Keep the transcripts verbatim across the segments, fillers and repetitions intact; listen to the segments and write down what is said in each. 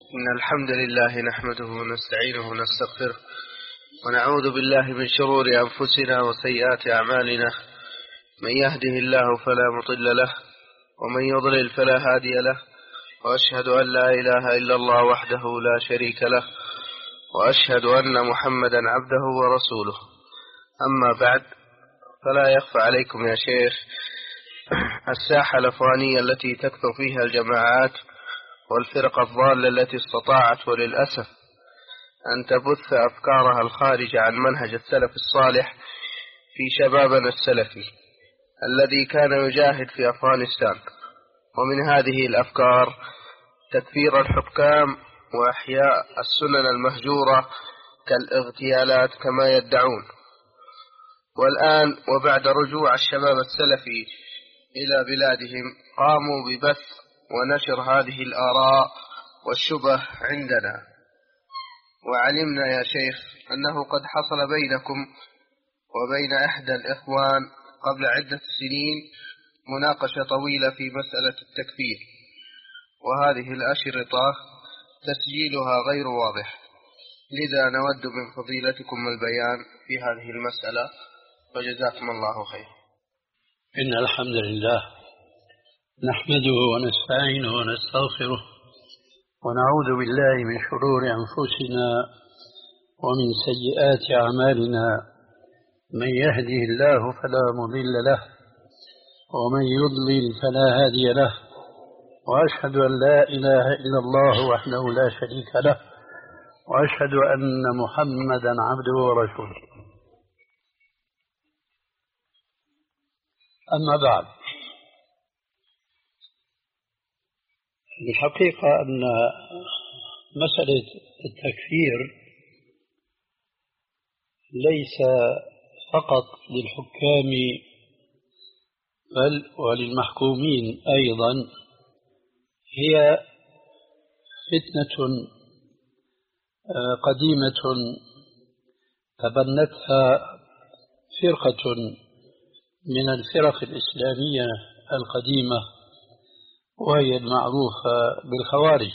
إن الحمد لله نحمده ونستعينه ونستغفره ونعوذ بالله من شرور أنفسنا وسيئات أعمالنا. من يهده الله فلا مضل له ومن يضلل فلا هادي له، وأشهد أن لا إله إلا الله وحده لا شريك له، وأشهد أن محمدا عبده ورسوله. أما بعد، فلا يخفى عليكم يا شيخ الساحة الأفغانية التي تكثر فيها الجماعات والفرق الضالة التي استطاعت وللأسف أن تبث أفكارها الخارجة عن منهج السلف الصالح في شبابنا السلفي الذي كان يجاهد في أفغانستان. ومن هذه الأفكار تكفير الحكام وإحياء السنن المهجورة كالاغتيالات كما يدعون. والآن وبعد رجوع الشباب السلفي إلى بلادهم قاموا ببث ونشر هذه الآراء والشبه عندنا. وعلمنا يا شيخ أنه قد حصل بينكم وبين إحدى الإخوان قبل عدة سنين مناقشة طويلة في مسألة التكفير، وهذه الأشرطة تسجيلها غير واضح، لذا نود من فضيلتكم البيان في هذه المسألة، وجزاكم الله خير. إن الحمد لله نحمده ونستعينه ونستغفره ونعوذ بالله من شرور أنفسنا ومن سيئات أعمالنا. من يهده الله فلا مضل له ومن يضلل فلا هادي له، وأشهد أن لا إله إلا الله وحده لا شريك له، وأشهد أن محمدا عبده ورسوله. أما بعد، الحقيقة أن مسألة التكفير ليس فقط للحكام بل وللمحكومين أيضا، هي فتنة قديمة تبنتها فرقة من الفرق الإسلامية القديمة، وهي المعروفة بالخوارج.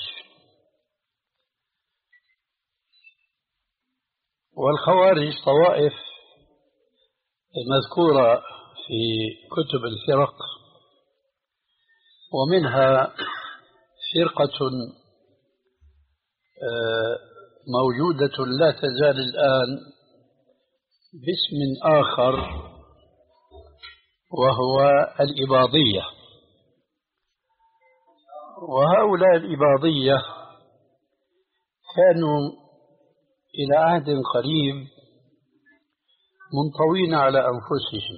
والخوارج طوائف مذكورة في كتب الفرق، ومنها فرقة موجودة لا تزال الآن باسم آخر، وهو الإباضية. وهؤلاء الإباضية كانوا إلى عهد قريب منطوين على أنفسهم،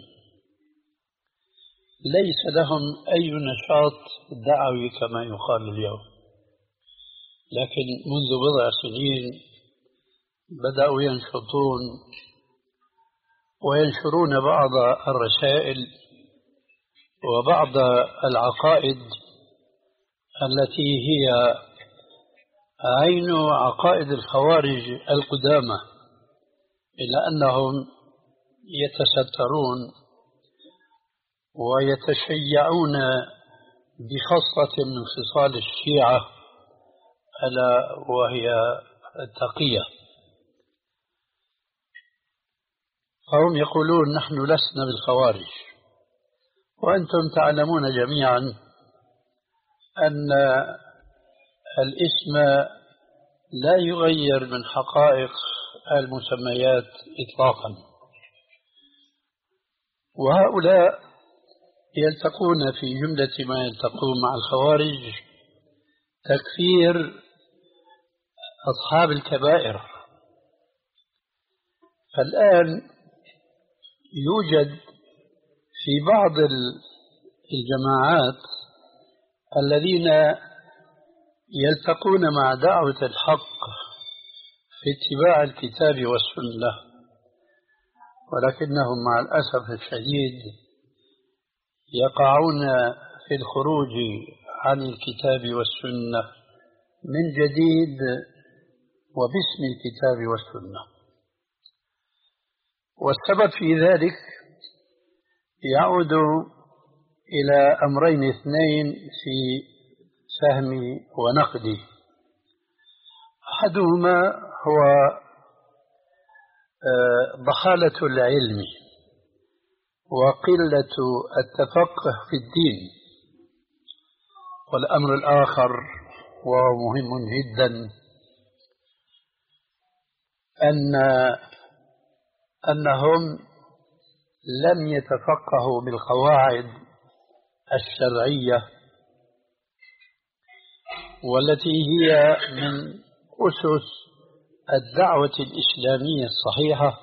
ليس لهم أي نشاط دعوي كما يقال اليوم، لكن منذ بضع سنين بدأوا ينشطون وينشرون بعض الرسائل وبعض العقائد التي هي عين عقائد الخوارج القدامى، إلا أنهم يتسترون ويتشيعون بخصلة من خصال الشيعة، ألا وهي التقية. فهم يقولون نحن لسنا بالخوارج، وأنتم تعلمون جميعا أن الاسم لا يغير من حقائق المسميات إطلاقا. وهؤلاء يلتقون في جملة ما يلتقون مع الخوارج تكفير أصحاب الكبائر. فالآن يوجد في بعض الجماعات الذين يلتقون مع دعوة الحق في اتباع الكتاب والسنة، ولكنهم مع الأسف الشديد يقعون في الخروج عن الكتاب والسنة من جديد وباسم الكتاب والسنة. والسبب في ذلك يعود إلى أمرين اثنين في سهمي ونقدي. أحدهما هو ضحالة العلم وقلة التفقه في الدين، والأمر الآخر وهو مهم جدا أن أنهم لم يتفقهوا بالقواعد الشرعية والتي هي من أسس الدعوة الإسلامية الصحيحة،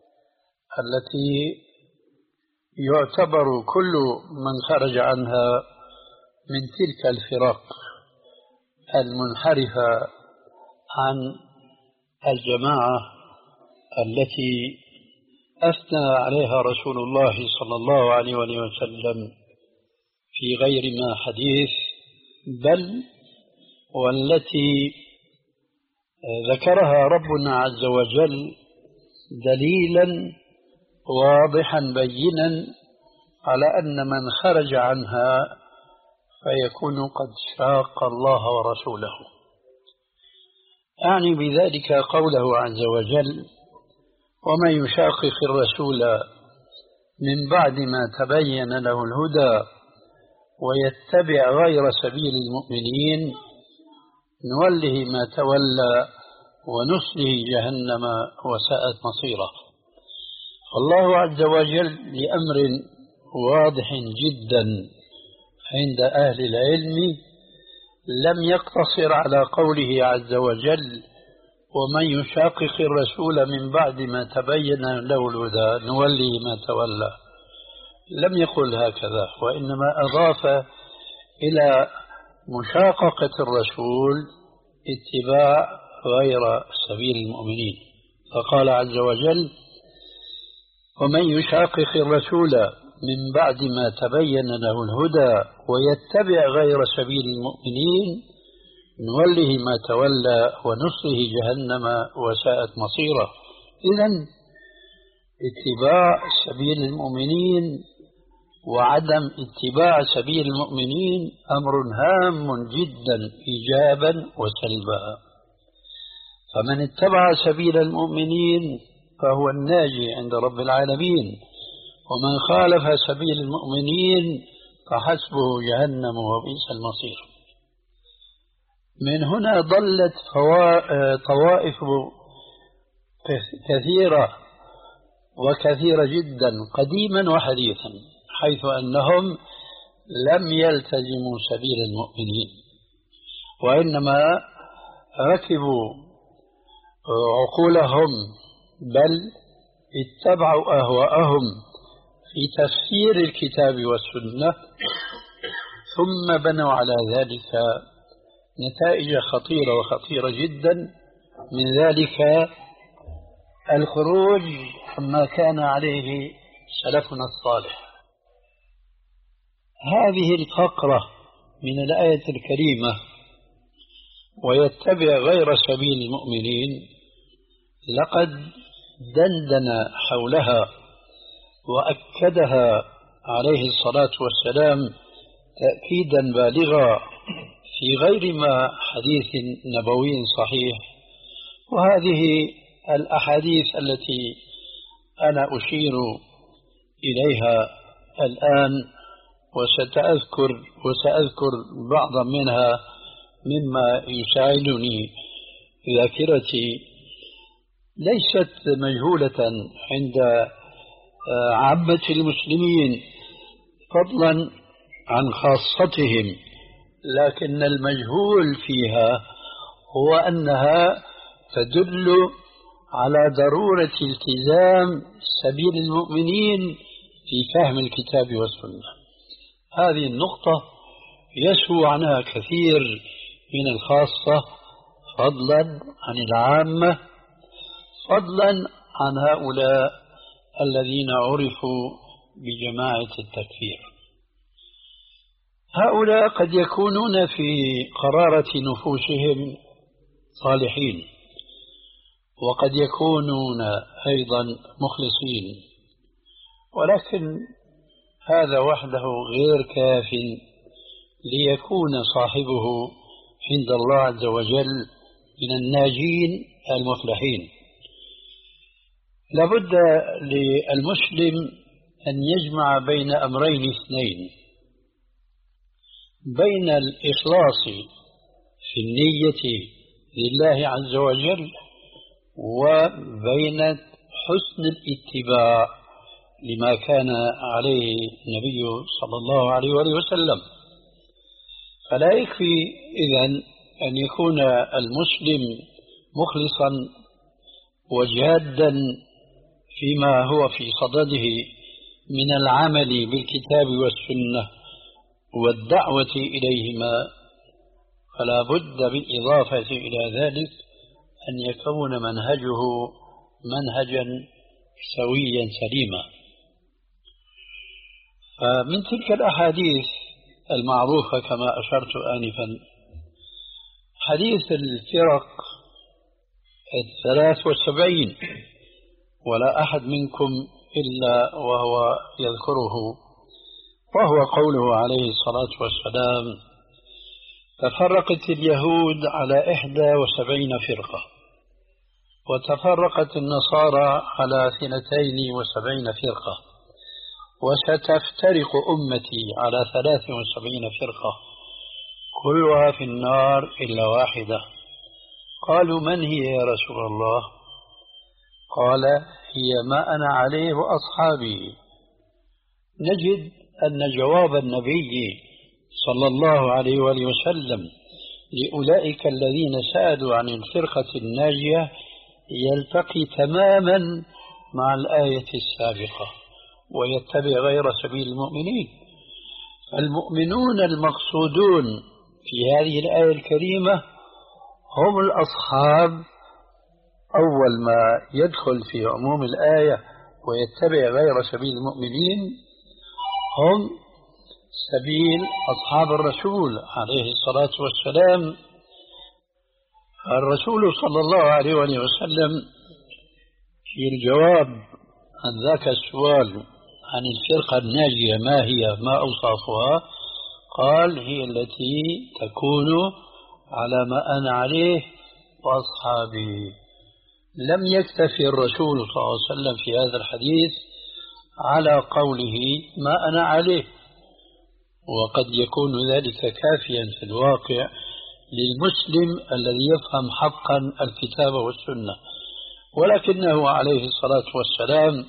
التي يعتبر كل من خرج عنها من تلك الفرق المنحرفة عن الجماعة التي أثنى عليها رسول الله صلى الله عليه وسلم في غير ما حديث، بل والتي ذكرها ربنا عز وجل دليلا واضحا بينا على أن من خرج عنها فيكون قد شاق الله ورسوله. أعني بذلك قوله عز وجل: ومن يشاقق الرسول من بعد ما تبين له الهدى ويتبع غير سبيل المؤمنين نوله ما تولى ونصله جهنم وساءت مصيره. الله عز وجل لأمر واضح جدا عند أهل العلم لم يقتصر على قوله عز وجل: ومن يشاقق الرسول من بعد ما تبين له الهدى نوله ما تولى. لم يقل هكذا، وإنما أضاف إلى مشاققة الرسول اتباع غير سبيل المؤمنين، فقال عز وجل: ومن يشاقق الرسول من بعد ما تبين له الهدى ويتبع غير سبيل المؤمنين نوله ما تولى ونصله جهنم وساءت مصيره. إذن اتباع سبيل المؤمنين وعدم اتباع سبيل المؤمنين أمر هام جدا إيجابا وسلبا. فمن اتبع سبيل المؤمنين فهو الناجي عند رب العالمين، ومن خالف سبيل المؤمنين فحسبه جهنم وبئس المصير. من هنا ضلت طوائف كثيرة وكثيرة جدا قديما وحديثا، حيث أنهم لم يلتزموا سبيل المؤمنين، وإنما ركبوا عقولهم بل اتبعوا أهواءهم في تفسير الكتاب والسنة، ثم بنوا على ذلك نتائج خطيرة وخطيرة جدا، من ذلك الخروج عما كان عليه سلفنا الصالح. هذه الفقرة من الآية الكريمة ويتبع غير سبيل المؤمنين لقد دندن حولها وأكدها عليه الصلاة والسلام تأكيدا بالغا في غير ما حديث نبوي صحيح. وهذه الأحاديث التي أنا أشير إليها الآن وستأذكر وسأذكر بعضا منها مما يساعدني ذاكرتي ليست مجهولة عند عامة المسلمين فضلا عن خاصتهم، لكن المجهول فيها هو أنها تدل على ضرورة التزام سبيل المؤمنين في فهم الكتاب والسنة. هذه النقطة يسهو عنها كثير من الخاصة فضلا عن العامة، فضلا عن هؤلاء الذين عرفوا بجماعة التكفير. هؤلاء قد يكونون في قرارة نفوسهم صالحين، وقد يكونون أيضا مخلصين، ولكن هذا وحده غير كاف ليكون صاحبه عند الله عز وجل من الناجين المفلحين. لابد للمسلم أن يجمع بين أمرين اثنين: بين الإخلاص في النية لله عز وجل، وبين حسن الاتباع لما كان عليه النبي صلى الله عليه وآله وسلم. فلا يكفي إذن أن يكون المسلم مخلصا وجادا فيما هو في صدده من العمل بالكتاب والسنة والدعوة إليهما، فلا بد بالإضافة إلى ذلك أن يكون منهجه منهجا سويا سليما. فمن تلك الأحاديث المعروفة كما أشرت آنفا حديث الفرق الثلاث والسبعين، ولا أحد منكم إلا وهو يذكره، وهو قوله عليه الصلاة والسلام: تفرقت اليهود على إحدى وسبعين فرقة، وتفرقت النصارى على اثنتين وسبعين فرقة، وستفترق أمتي على ثلاث وسبعين فرقة، كلها في النار إلا واحدة. قالوا: من هي يا رسول الله؟ قال: هي ما أنا عليه وأصحابي. نجد أن جواب النبي صلى الله عليه وآله وسلم لأولئك الذين سألوا عن الفرقة الناجية يلتقي تماما مع الآية السابقة: ويتبع غير سبيل المؤمنين. المؤمنون المقصودون في هذه الآية الكريمة هم الأصحاب. أول ما يدخل في عموم الآية ويتبع غير سبيل المؤمنين هم سبيل أصحاب الرسول عليه الصلاة والسلام. الرسول صلى الله عليه وسلم في الجواب عن ذاك السؤال عن الفرقة الناجية ما هي ما أوصافها، قال: هي التي تكون على ما أنا عليه وأصحابي. لم يكتفي الرسول صلى الله عليه وسلم في هذا الحديث على قوله ما أنا عليه، وقد يكون ذلك كافيا في الواقع للمسلم الذي يفهم حقا الكتاب والسنة، ولكنه عليه الصلاة والسلام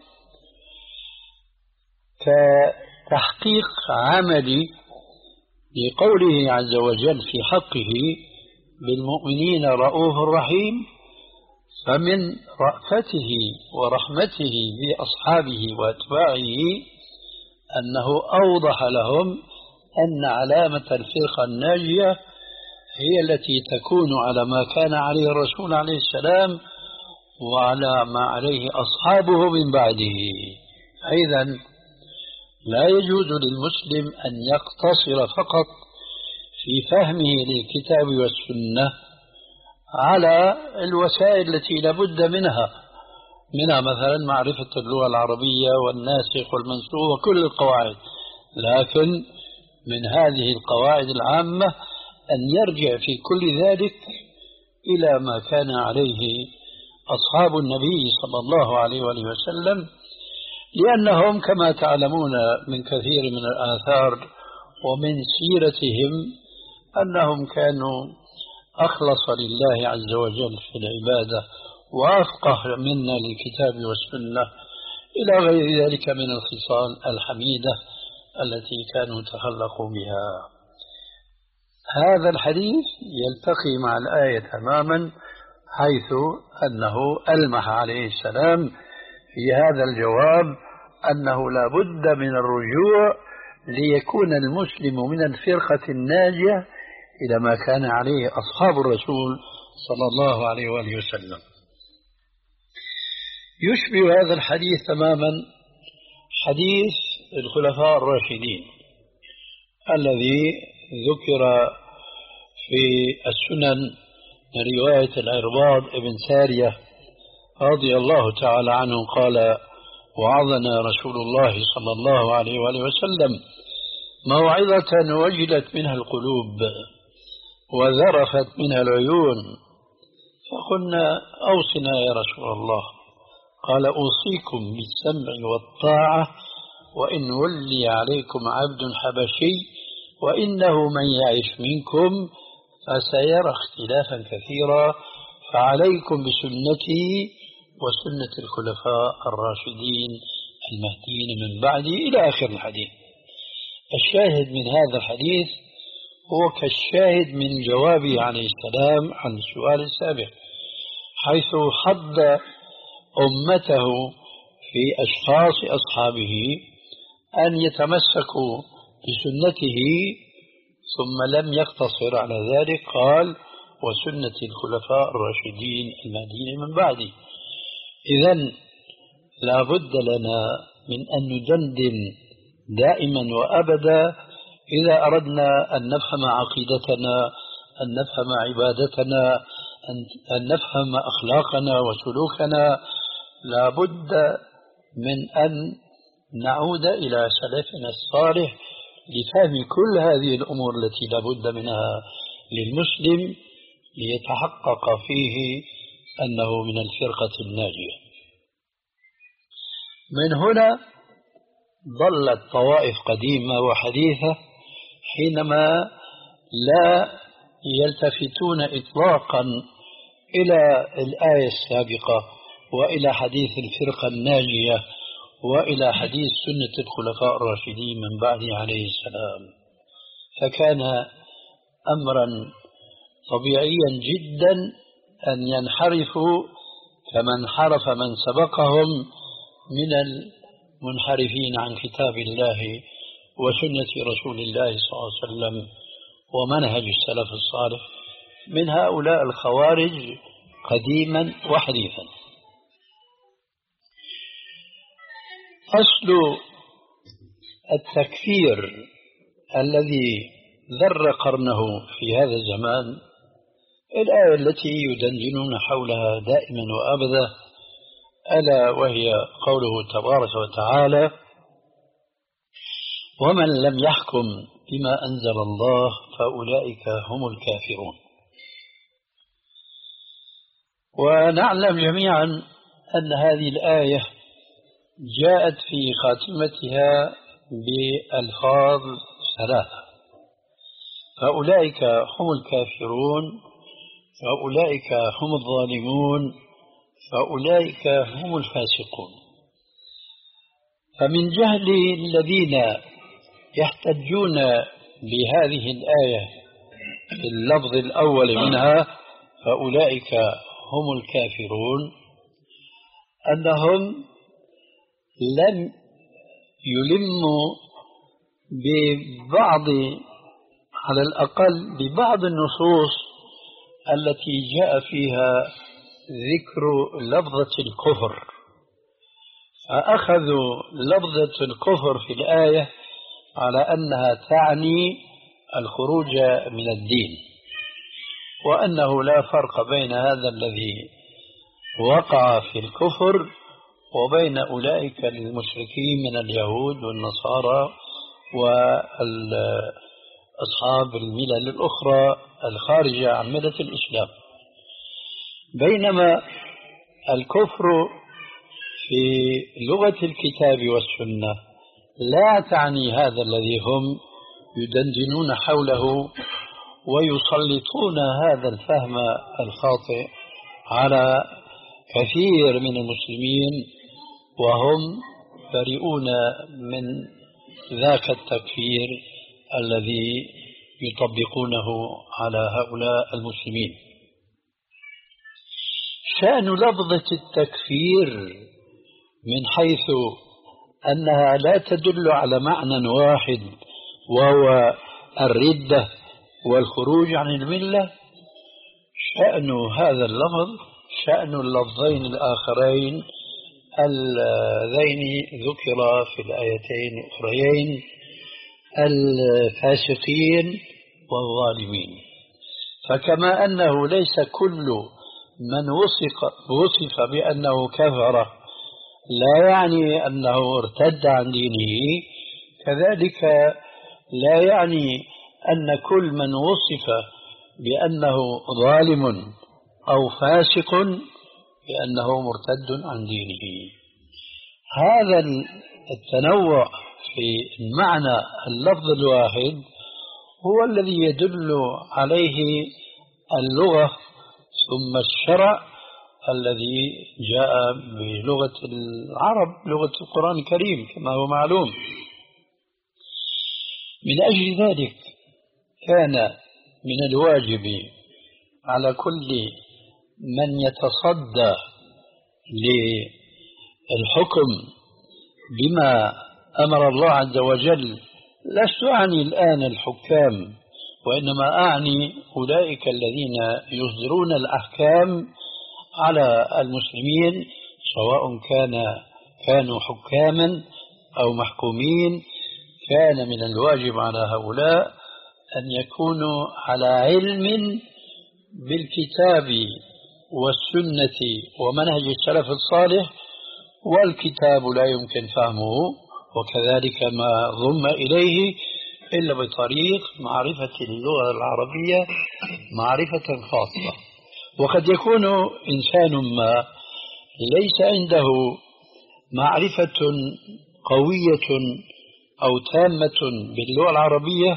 كتحقيق عملي لقوله عز وجل في حقه بالمؤمنين رؤوف رحيم، فمن رأفته ورحمته بأصحابه وأتباعه أنه أوضح لهم أن علامة الفرقة الناجية هي التي تكون على ما كان عليه الرسول عليه السلام وعلى ما عليه أصحابه من بعده. أيضا لا يجوز للمسلم أن يقتصر فقط في فهمه للكتاب والسنة على الوسائل التي لابد منها منها مثلا معرفة اللغة العربية والناسخ والمنسوخ وكل القواعد، لكن من هذه القواعد العامة أن يرجع في كل ذلك إلى ما كان عليه أصحاب النبي صلى الله عليه وآله وسلم، لأنهم كما تعلمون من كثير من الآثار ومن سيرتهم أنهم كانوا أخلص لله عز وجل في العبادة وأفقه منا للكتاب والسنة إلى غير ذلك من الخصال الحميدة التي كانوا تخلقوا بها. هذا الحديث يلتقي مع الآية تماما، حيث أنه ألمح عليه السلام في هذا الجواب أنه لا بد من الرجوع ليكون المسلم من الفرقة الناجية إلى ما كان عليه أصحاب الرسول صلى الله عليه وآله وسلم. يشبه هذا الحديث تماما حديث الخلفاء الراشدين الذي ذكر في السنن من رواية العرباض بن سارية رضي الله تعالى عنه قال: وعظنا رسول الله صلى الله عليه وآله وسلم موعظة وجلت منها القلوب وذرفت منها العيون، فقلنا أوصنا يا رسول الله. قال أوصيكم بالسمع والطاعة وإن ولي عليكم عبد حبشي وإنه من يعش منكم فسيرى اختلافا كثيرا فعليكم بسنتي وسنة الخلفاء الراشدين المهديين من بعدي إلى آخر الحديث. الشاهد من هذا الحديث هو كالشاهد من جوابه عليه السلام عن السؤال السابق، حيث حض أمته في أشخاص أصحابه أن يتمسكوا بسنته، ثم لم يقتصر على ذلك، قال وسنة الخلفاء الراشدين المهديين من بعدي. إذن لا بد لنا من أن ندندن دائما وأبدا إذا أردنا أن نفهم عقيدتنا، أن نفهم عبادتنا، أن نفهم أخلاقنا وسلوكنا، لا بد من أن نعود إلى سلفنا الصالح لفهم كل هذه الأمور التي لا بد منها للمسلم ليتحقق فيه أنه من الفرقة الناجية. من هنا ظلت طوائف قديمة وحديثة حينما لا يلتفتون إطلاقا إلى الآية السابقة وإلى حديث الفرقة الناجية وإلى حديث سنة الخلفاء الراشدين من بعده عليه السلام، فكان أمرا طبيعيا جدا أن ينحرفوا كما انحرف من سبقهم من المنحرفين عن كتاب الله وسنة رسول الله صلى الله عليه وسلم ومنهج السلف الصالح من هؤلاء الخوارج قديما وحديثا. أصل التكفير الذي ذر قرنه في هذا الزمان الآية التي يدندنون حولها دائما وأبدا، ألا وهي قوله تبارك وتعالى ومن لم يحكم بما أنزل الله فأولئك هم الكافرون. ونعلم جميعا أن هذه الآية جاءت في خاتمتها بألفاظ ثلاثة: فأولئك هم الكافرون، فأولئك هم الظالمون، فأولئك هم الفاسقون. فمن جهل الذين يحتجون بهذه الآية في اللفظ الأول منها فأولئك هم الكافرون أنهم لم يلموا ببعض، على الأقل ببعض النصوص التي جاء فيها ذكر لفظة الكفر، فأخذوا لفظة الكفر في الآية على أنها تعني الخروج من الدين، وأنه لا فرق بين هذا الذي وقع في الكفر وبين أولئك المشركين من اليهود والنصارى وأصحاب الملل الأخرى الخارجة عن ملة الإسلام. بينما الكفر في لغة الكتاب والسنة لا تعني هذا الذي هم يدندنون حوله ويسلطون هذا الفهم الخاطئ على كثير من المسلمين وهم بريئون من ذاك التكفير الذي يطبقونه على هؤلاء المسلمين. شأن لفظة التكفير من حيث أنها لا تدل على معنى واحد وهو الردة والخروج عن الملة، شأن هذا اللفظ شأن اللفظين الآخرين اللذين ذكر في الآيتين الأخريين الفاسقين والظالمين. فكما أنه ليس كل من وصف, وصف بأنه كفر لا يعني أنه ارتد عن دينه، كذلك لا يعني أن كل من وصف بأنه ظالم أو فاسق بأنه مرتد عن دينه. هذا التنوع في معنى اللفظ الواحد هو الذي يدل عليه اللغة ثم الشرع الذي جاء بلغة العرب، لغة القرآن الكريم كما هو معلوم. من أجل ذلك كان من الواجب على كل من يتصدى للحكم بما أمر الله عز وجل، لست أعني الآن الحكام، وإنما أعني أولئك الذين يصدرون الأحكام على المسلمين، سواء كان كانوا حكاما أو محكومين. كان من الواجب على هؤلاء أن يكونوا على علم بالكتاب والسنة ومنهج السلف الصالح، والكتاب لا يمكن فهمه وكذلك ما ضم إليه إلا بطريق معرفة اللغة العربية معرفة خاصة. وقد يكون إنسان ما ليس عنده معرفة قوية أو تامة باللغة العربية،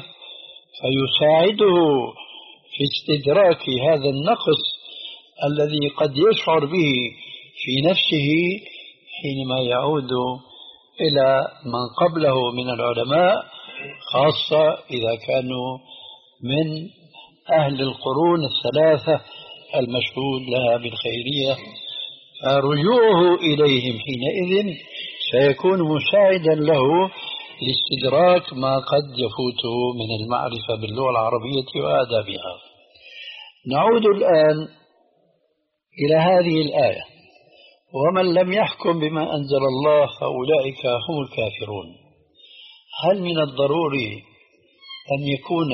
فيساعده في استدراك هذا النقص الذي قد يشعر به في نفسه حينما يعود إلى من قبله من العلماء، خاصة إذا كانوا من أهل القرون الثلاثة المشهود لها بالخيرية. فرجوعه إليهم حينئذ سيكون مساعدا له لاستدراك ما قد يفوته من المعرفة باللغة العربية وآدابها. نعود الآن إلى هذه الآية: ومن لم يحكم بما أنزل الله فأولئك هم الكافرون. هل من الضروري أن يكون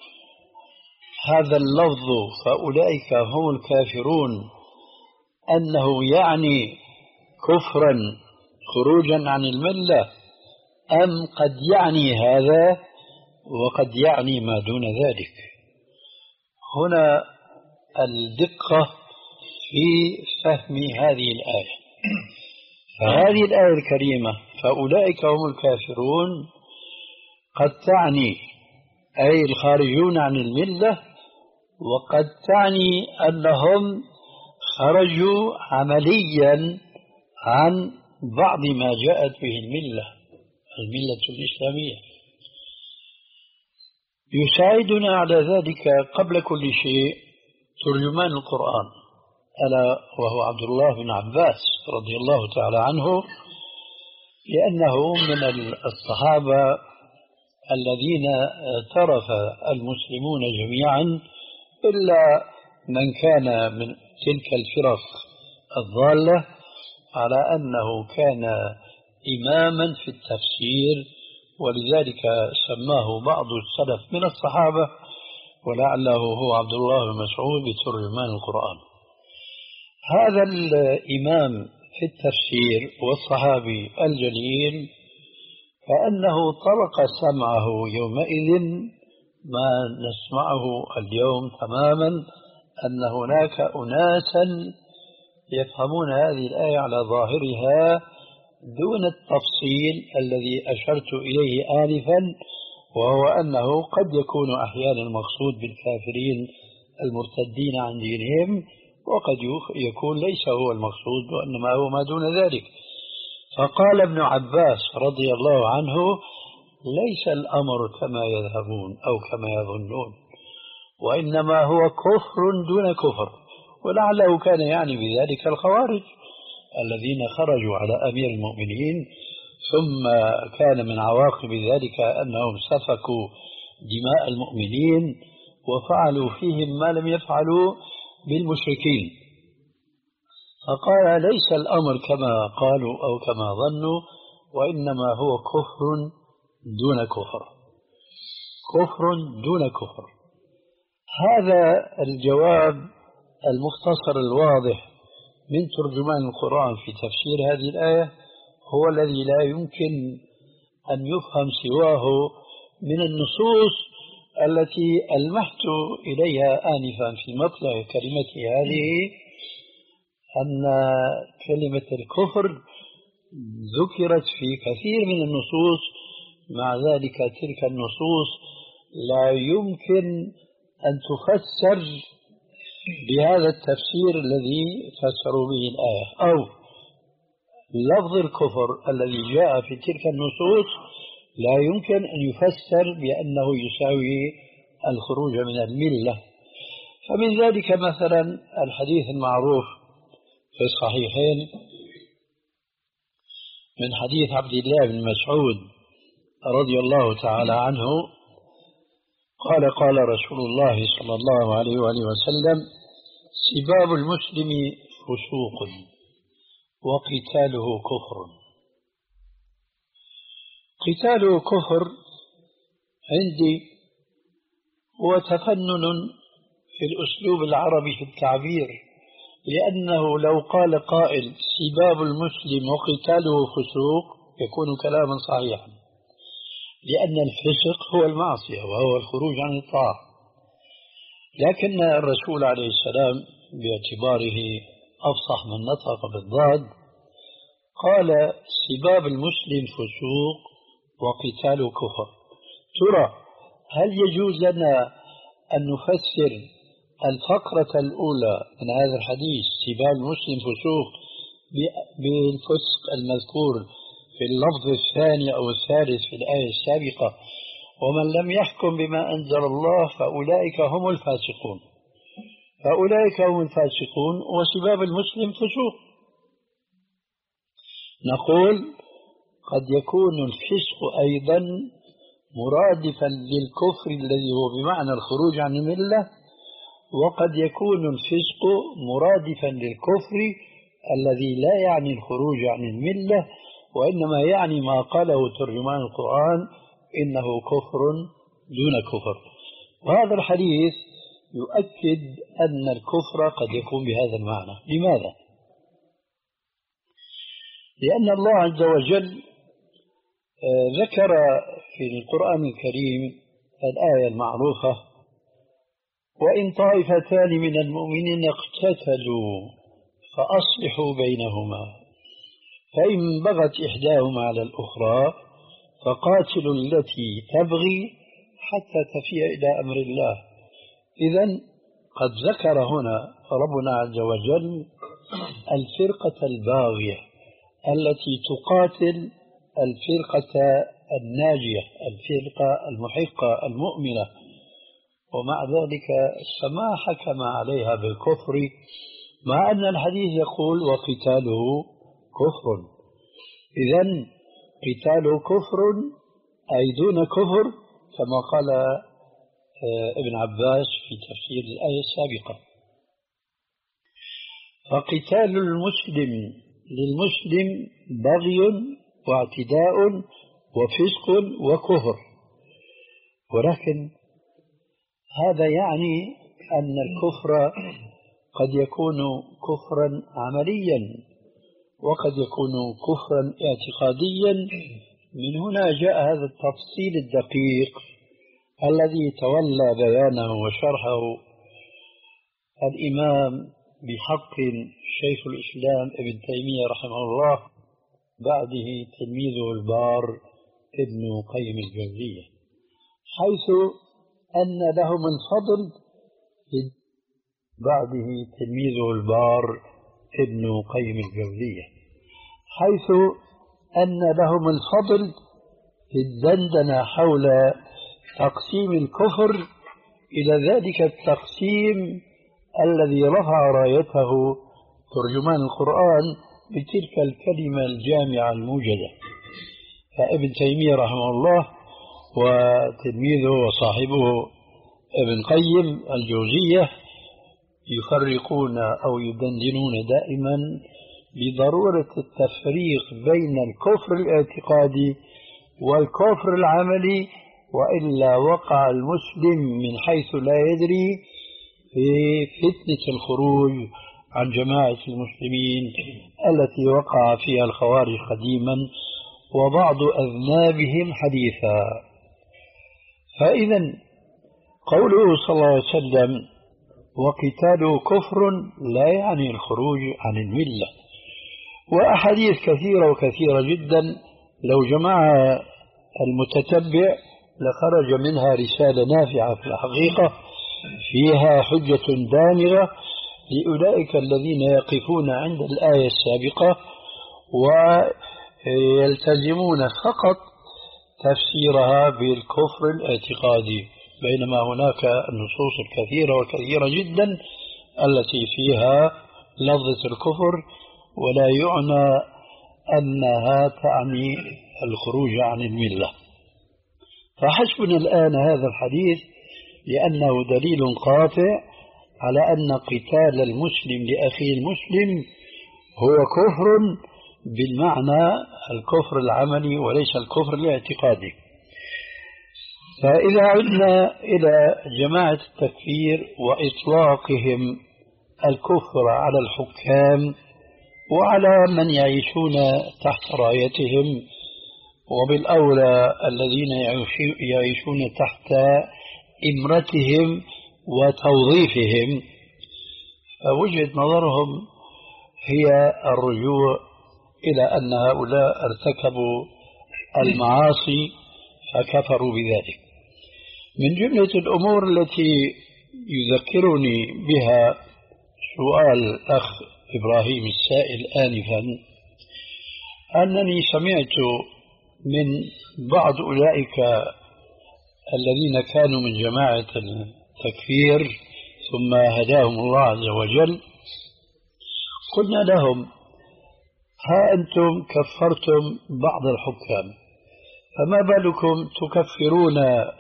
هذا اللفظ فأولئك هم الكافرون أنه يعني كفرا خروجا عن الملة، أم قد يعني هذا وقد يعني ما دون ذلك؟ هنا الدقة في فهم هذه الآية. فهذه الآية الكريمة فأولئك هم الكافرون قد تعني أي الخارجون عن الملة، وقد تعني أنهم خرجوا عمليا عن بعض ما جاءت به الملة الملة الإسلامية. يساعدنا على ذلك قبل كل شيء ترجمان القرآن، ألا وهو عبد الله بن عباس رضي الله تعالى عنه، لأنه من الصحابة الذين اعترف المسلمون جميعا إلا من كان من تلك الفرق الضالة على أنه كان إماما في التفسير، ولذلك سماه بعض السلف من الصحابة ولعله هو عبد الله بن مسعود بترجمان القرآن. هذا الإمام في التفسير والصحابي الجليل كأنه طرق سمعه يومئذ ما نسمعه اليوم تماما، أن هناك أناسا يفهمون هذه الآية على ظاهرها دون التفصيل الذي أشرت إليه آنفا، وهو أنه قد يكون أحيانا المقصود بالكافرين المرتدين عن دينهم، وقد يكون ليس هو المقصود وإنما هو ما دون ذلك. فقال ابن عباس رضي الله عنه: ليس الأمر كما يذهبون أو كما يظنون، وإنما هو كفر دون كفر. ولعله كان يعني بذلك الخوارج الذين خرجوا على أمير المؤمنين، ثم كان من عواقب ذلك أنهم سفكوا دماء المؤمنين وفعلوا فيهم ما لم يفعلوا بالمشركين. فقال: ليس الأمر كما قالوا أو كما ظنوا، وإنما هو كفر دون كفر، كفر دون كفر. هذا الجواب المختصر الواضح من ترجمان القرآن في تفسير هذه الآية هو الذي لا يمكن أن يفهم سواه من النصوص التي ألمحت إليها آنفا في مطلع كلمتي هذه أن كلمة الكفر ذكرت في كثير من النصوص، مع ذلك تلك النصوص لا يمكن أن تفسر بهذا التفسير الذي فسروا به الآية، أو لفظ الكفر الذي جاء في تلك النصوص لا يمكن أن يفسر بأنه يساوي الخروج من الملة. فمن ذلك مثلا الحديث المعروف في الصحيحين من حديث عبد الله بن مسعود رضي الله تعالى عنه قال قال رسول الله صلى الله عليه وآله وسلم: سباب المسلم فسوق وقتاله كفر. قتاله كفر عندي هو تفنن في الأسلوب العربي في التعبير، لأنه لو قال قائل سباب المسلم وقتاله فسوق يكون كلاما صحيحا، لأن الفسق هو المعصية وهو الخروج عن الطاعة. لكن الرسول عليه السلام باعتباره أفصح من نطق بالضاد قال سباب المسلم فسوق وقتاله كفر. ترى هل يجوز لنا أن نفسر الفقرة الأولى من هذا الحديث سباب المسلم فسوق بالفسق المذكور في اللفظ الثاني أو الثالث في الآية السابقة: ومن لم يحكم بما أنزل الله فأولئك هم الفاسقون، فأولئك هم الفاسقون وسباب المسلم فسوق؟ نقول قد يكون الفسق أيضا مرادفا للكفر الذي هو بمعنى الخروج عن الملة، وقد يكون الفسق مرادفا للكفر الذي لا يعني الخروج عن الملة، وإنما يعني ما قاله ترجمان القرآن إنه كفر دون كفر. وهذا الحديث يؤكد أن الكفر قد يكون بهذا المعنى. لماذا؟ لأن الله عز وجل ذكر في القرآن الكريم الآية المعروفة: وإن طائفتان من المؤمنين اقتتلوا فأصلحوا بينهما فإن بغت إحداهما على الأخرى فقاتلوا التي تبغي حتى تفيء إلى أمر الله. إذن قد ذكر هنا ربنا عز وجل الفرقة الباغية التي تقاتل الفرقة الناجية، الفرقة المحقة المؤمنة، ومع ذلك فما حكم عليها بالكفر، مع أن الحديث يقول وقتاله كفر. إذن قتاله كفر أي دون كفر، كما قال ابن عباس في تفسير الآية السابقة. فقتال المسلم للمسلم بغي واعتداء وفسق وكفر، ولكن هذا يعني أن الكفر قد يكون كفرا عمليا وقد يكون كفرا اعتقاديا. من هنا جاء هذا التفصيل الدقيق الذي تولى بيانه وشرحه الإمام بحق شيخ الإسلام ابن تيمية رحمه الله، بعده تلميذه البار ابن قيم الجوزية، حيث أن لهم الفضل بعده تلميذه البار ابن قيم الجوزية حيث أن لهم الفضل في الدندنة حول تقسيم الكفر إلى ذلك التقسيم الذي رفع رايته ترجمان القرآن بتلك الكلمة الجامعة الموجدة. فابن تيمية رحمه الله وتلميذه وصاحبه ابن قيم الجوزية يفرقون أو يدندنون دائما بضرورة التفريق بين الكفر الاعتقادي والكفر العملي، وإلا وقع المسلم من حيث لا يدري في فتنة الخروج عن جماعة المسلمين التي وقع فيها الخوارج قديما وبعض أذنابهم حديثا. فإذا قوله صلى الله عليه وسلم وقتاله كفر لا يعني الخروج عن الملة، وأحاديث كثيرة وكثيرة جدا لو جمع المتتبع لخرج منها رسالة نافعة في الحقيقة فيها حجة دامغة لأولئك الذين يقفون عند الآية السابقة ويلتزمون فقط تفسيرها بالكفر الاعتقادي، بينما هناك النصوص الكثيرة والكثيرة جدا التي فيها لفظة الكفر ولا يعنى أنها تعني الخروج عن الملة. فحسبنا الآن هذا الحديث لأنه دليل قاطع على أن قتال المسلم لأخيه المسلم هو كفر بالمعنى الكفر العملي وليس الكفر الاعتقادي. فإذا عدنا إلى جماعة التكفير وإطلاقهم الكفر على الحكام وعلى من يعيشون تحت رايتهم، وبالأولى الذين يعيشون تحت إمرتهم وتوظيفهم، فوجهة نظرهم هي الرجوع إلى أن هؤلاء ارتكبوا المعاصي فكفروا بذلك. من جملة الأمور التي يذكرني بها سؤال الأخ إبراهيم السائل آنفا، أنني سمعت من بعض أولئك الذين كانوا من جماعة التكفير ثم هداهم الله عز وجل، قلنا لهم ها أنتم كفرتم بعض الحكام، فما بالكم تكفرون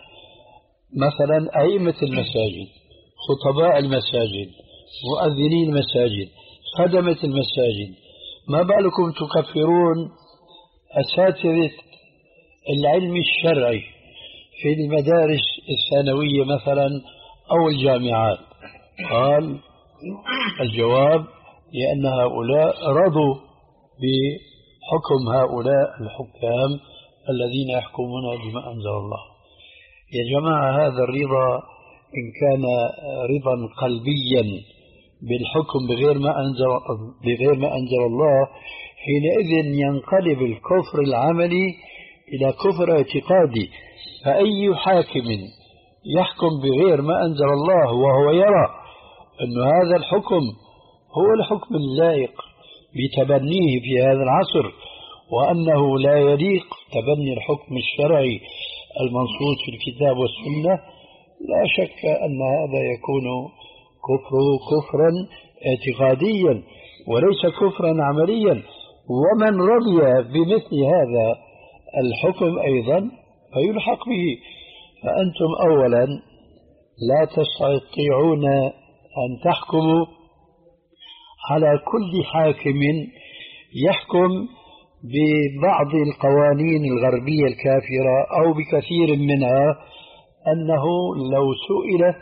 مثلا أئمة المساجد، خطباء المساجد، مؤذنين المساجد، خدمة المساجد، ما بالكم تكفرون أساتذة العلم الشرعي في المدارس الثانوية مثلا أو الجامعات؟ قال الجواب لأن هؤلاء رضوا بحكم هؤلاء الحكام الذين يحكمون بما أنزل الله. يا جماعة هذا الرضا إن كان رضا قلبيا بالحكم بغير ما أنزل, بغير ما أنزل الله، حينئذ ينقلب الكفر العملي إلى كفر اعتقادي. فأي حاكم يحكم بغير ما أنزل الله وهو يرى أن هذا الحكم هو الحكم اللائق بتبنيه في هذا العصر، وأنه لا يليق تبني الحكم الشرعي المنصوص في الكتاب والسنة، لا شك أن هذا يكون كفره كفرا اعتقاديا وليس كفرا عمليا. ومن رضي بمثل هذا الحكم أيضا فيلحق به. فأنتم أولا لا تستطيعون أن تحكموا على كل حاكم يحكم ببعض القوانين الغربية الكافرة أو بكثير منها أنه لو سئل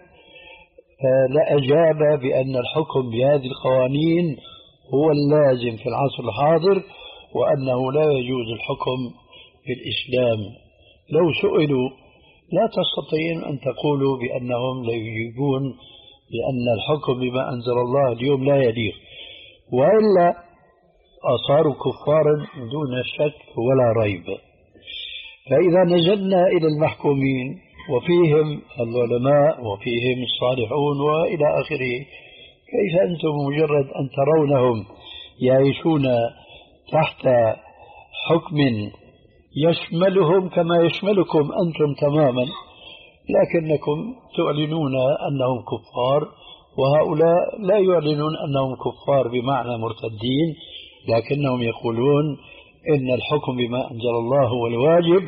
لأجاب بأن الحكم بهذه القوانين هو اللازم في العصر الحاضر، وأنه لا يجوز الحكم بالإسلام. لو سئلوا لا تستطيعون أن تقولوا بأنهم لا يجيبون بأن الحكم بما أنزل الله اليوم لا يليق، وإلا أصاروا كفارا دون شك ولا ريب. فإذا نزلنا إلى المحكومين وفيهم العلماء وفيهم الصالحون وإلى آخره، كيف أنتم مجرد أن ترونهم يعيشون تحت حكم يشملهم كما يشملكم أنتم تماما، لكنكم تعلنون أنهم كفار، وهؤلاء لا يعلنون أنهم كفار بمعنى مرتدين، لكنهم يقولون إن الحكم بما أنزل الله هو الواجب،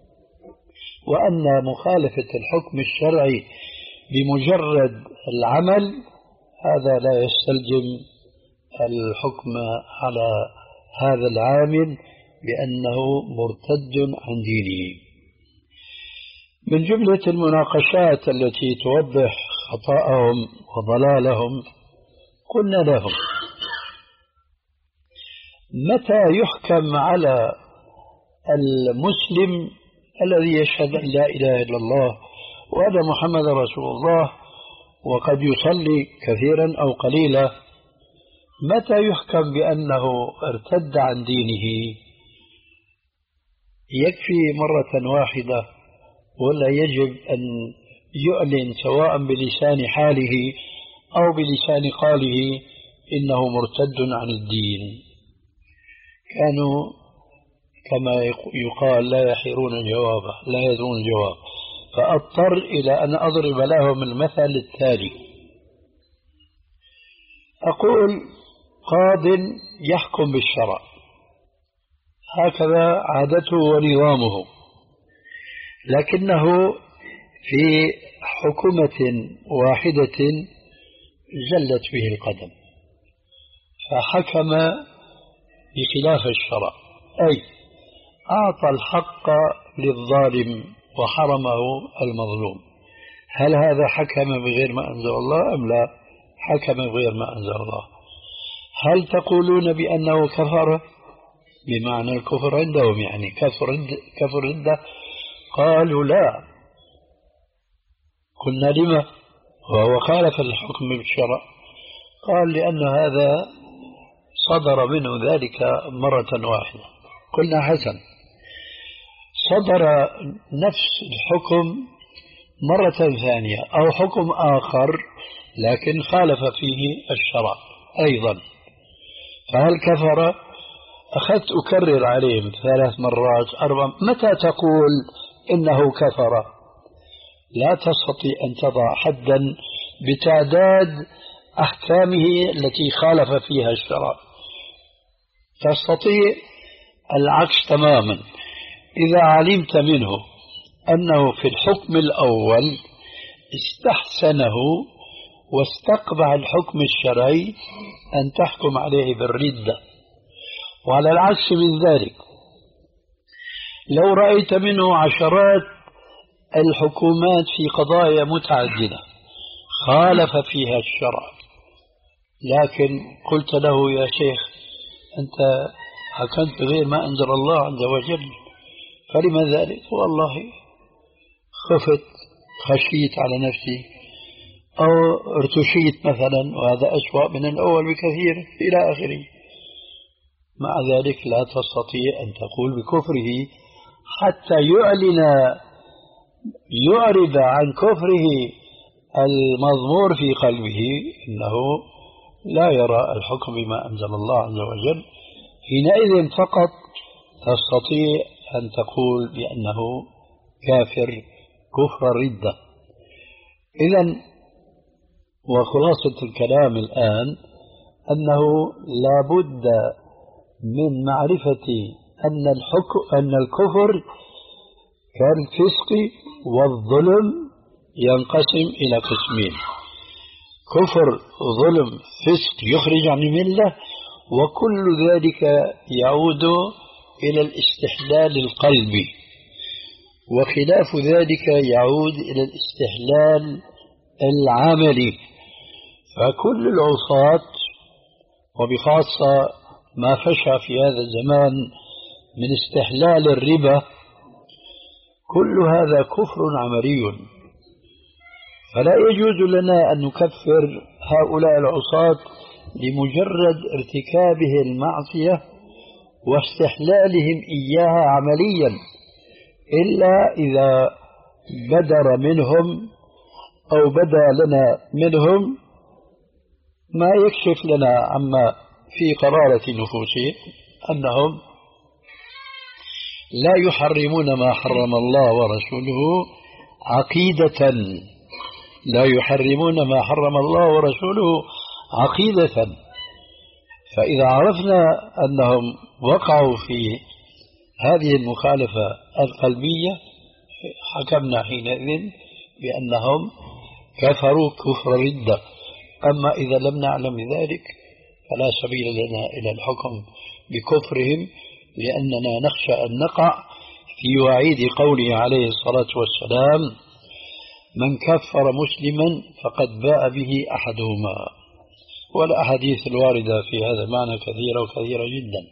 وأن مخالفة الحكم الشرعي بمجرد العمل هذا لا يستلزم الحكم على هذا العامل بأنه مرتد عن دينه. من جملة المناقشات التي توضح خطأهم وضلالهم قلنا لهم متى يحكم على المسلم الذي يشهد أن لا إله إلا الله وأن محمد رسول الله وقد يصلي كثيرا أو قليلا، متى يحكم بأنه ارتد عن دينه؟ يكفي مرة واحدة ولا يجب أن يعلن سواء بلسان حاله أو بلسان قاله إنه مرتد عن الدين؟ كانوا كما يقال لا يحيرون جوابه، لا يدرون الجواب، فأضطر إلى أن أضرب لهم المثل التالي. أقول قاض يحكم بالشرع، هكذا عادته ونظامه، لكنه في حكومة واحدة زلت به القدم فحكم بخلاف الشرع، أي أعطى الحق للظالم وحرمه المظلوم. هل هذا حكم بغير ما أنزل الله أم لا؟ حكم بغير ما أنزل الله. هل تقولون بأنه كفر بمعنى الكفر عندهم، يعني كفر كفر ردة؟ قالوا لا. قلنا لما؟ وهو خالف الحكم بالشرع. قال لأن هذا صدر منه ذلك مرة واحدة. قلنا حسن، صدر نفس الحكم مرة ثانية أو حكم آخر لكن خالف فيه الشرع أيضا، فهل كفر؟ أخذت أكرر عليهم ثلاث مرات أربع، متى تقول إنه كفر؟ لا تستطيع أن تضع حدا بتعداد أحكامه التي خالف فيها الشرع، تستطيع العكس تماما. إذا علمت منه أنه في الحكم الأول استحسنه واستقبح الحكم الشرعي أن تحكم عليه بالردة. وعلى العكس من ذلك، لو رأيت منه عشرات الحكومات في قضايا متعددة خالف فيها الشرع، لكن قلت له يا شيخ أنت حكمت غير ما أنزل الله عز وجل، فلما ذلك؟ والله خفت، خشيت على نفسي، أو ارتشيت مثلا، وهذا أسوأ من الأول بكثير إلى آخره. مع ذلك لا تستطيع أن تقول بكفره حتى يعلن يعرض عن كفره المضمور في قلبه إنه لا يرى الحكم بما أنزل الله عز وجل. حينئذ فقط تستطيع أن تقول بأنه كافر كفر الردة. إذن وخلاصة الكلام الآن أنه لا بد من معرفة أن الحكم أن الكفر كالفسق والظلم ينقسم إلى قسمين: كفر ظلم فسق يخرج عن الملة، وكل ذلك يعود إلى الاستحلال القلبي، وخلاف ذلك يعود إلى الاستحلال العملي. فكل العصاة وبخاصة ما فشى في هذا الزمان من استحلال الربا كل هذا كفر عملي، فلا يجوز لنا أن نكفر هؤلاء العصاة لمجرد ارتكابه المعصية واستحلالهم إياها عمليا، إلا إذا بدر منهم أو بدا لنا منهم ما يكشف لنا عما في قرارة نفوسهم أنهم لا يحرمون ما حرم الله ورسوله عقيدة، لا يحرمون ما حرم الله ورسوله عقيدة. فإذا عرفنا أنهم وقعوا في هذه المخالفة القلبية حكمنا حينئذ بأنهم كفروا كفر ردة. أما إذا لم نعلم ذلك فلا سبيل لنا إلى الحكم بكفرهم، لأننا نخشى أن نقع في وعيد قوله عليه الصلاة والسلام: من كفر مسلما فقد باء به أحدهما. والأحاديث الواردة في هذا المعنى كثيرة وكثيرة جدا.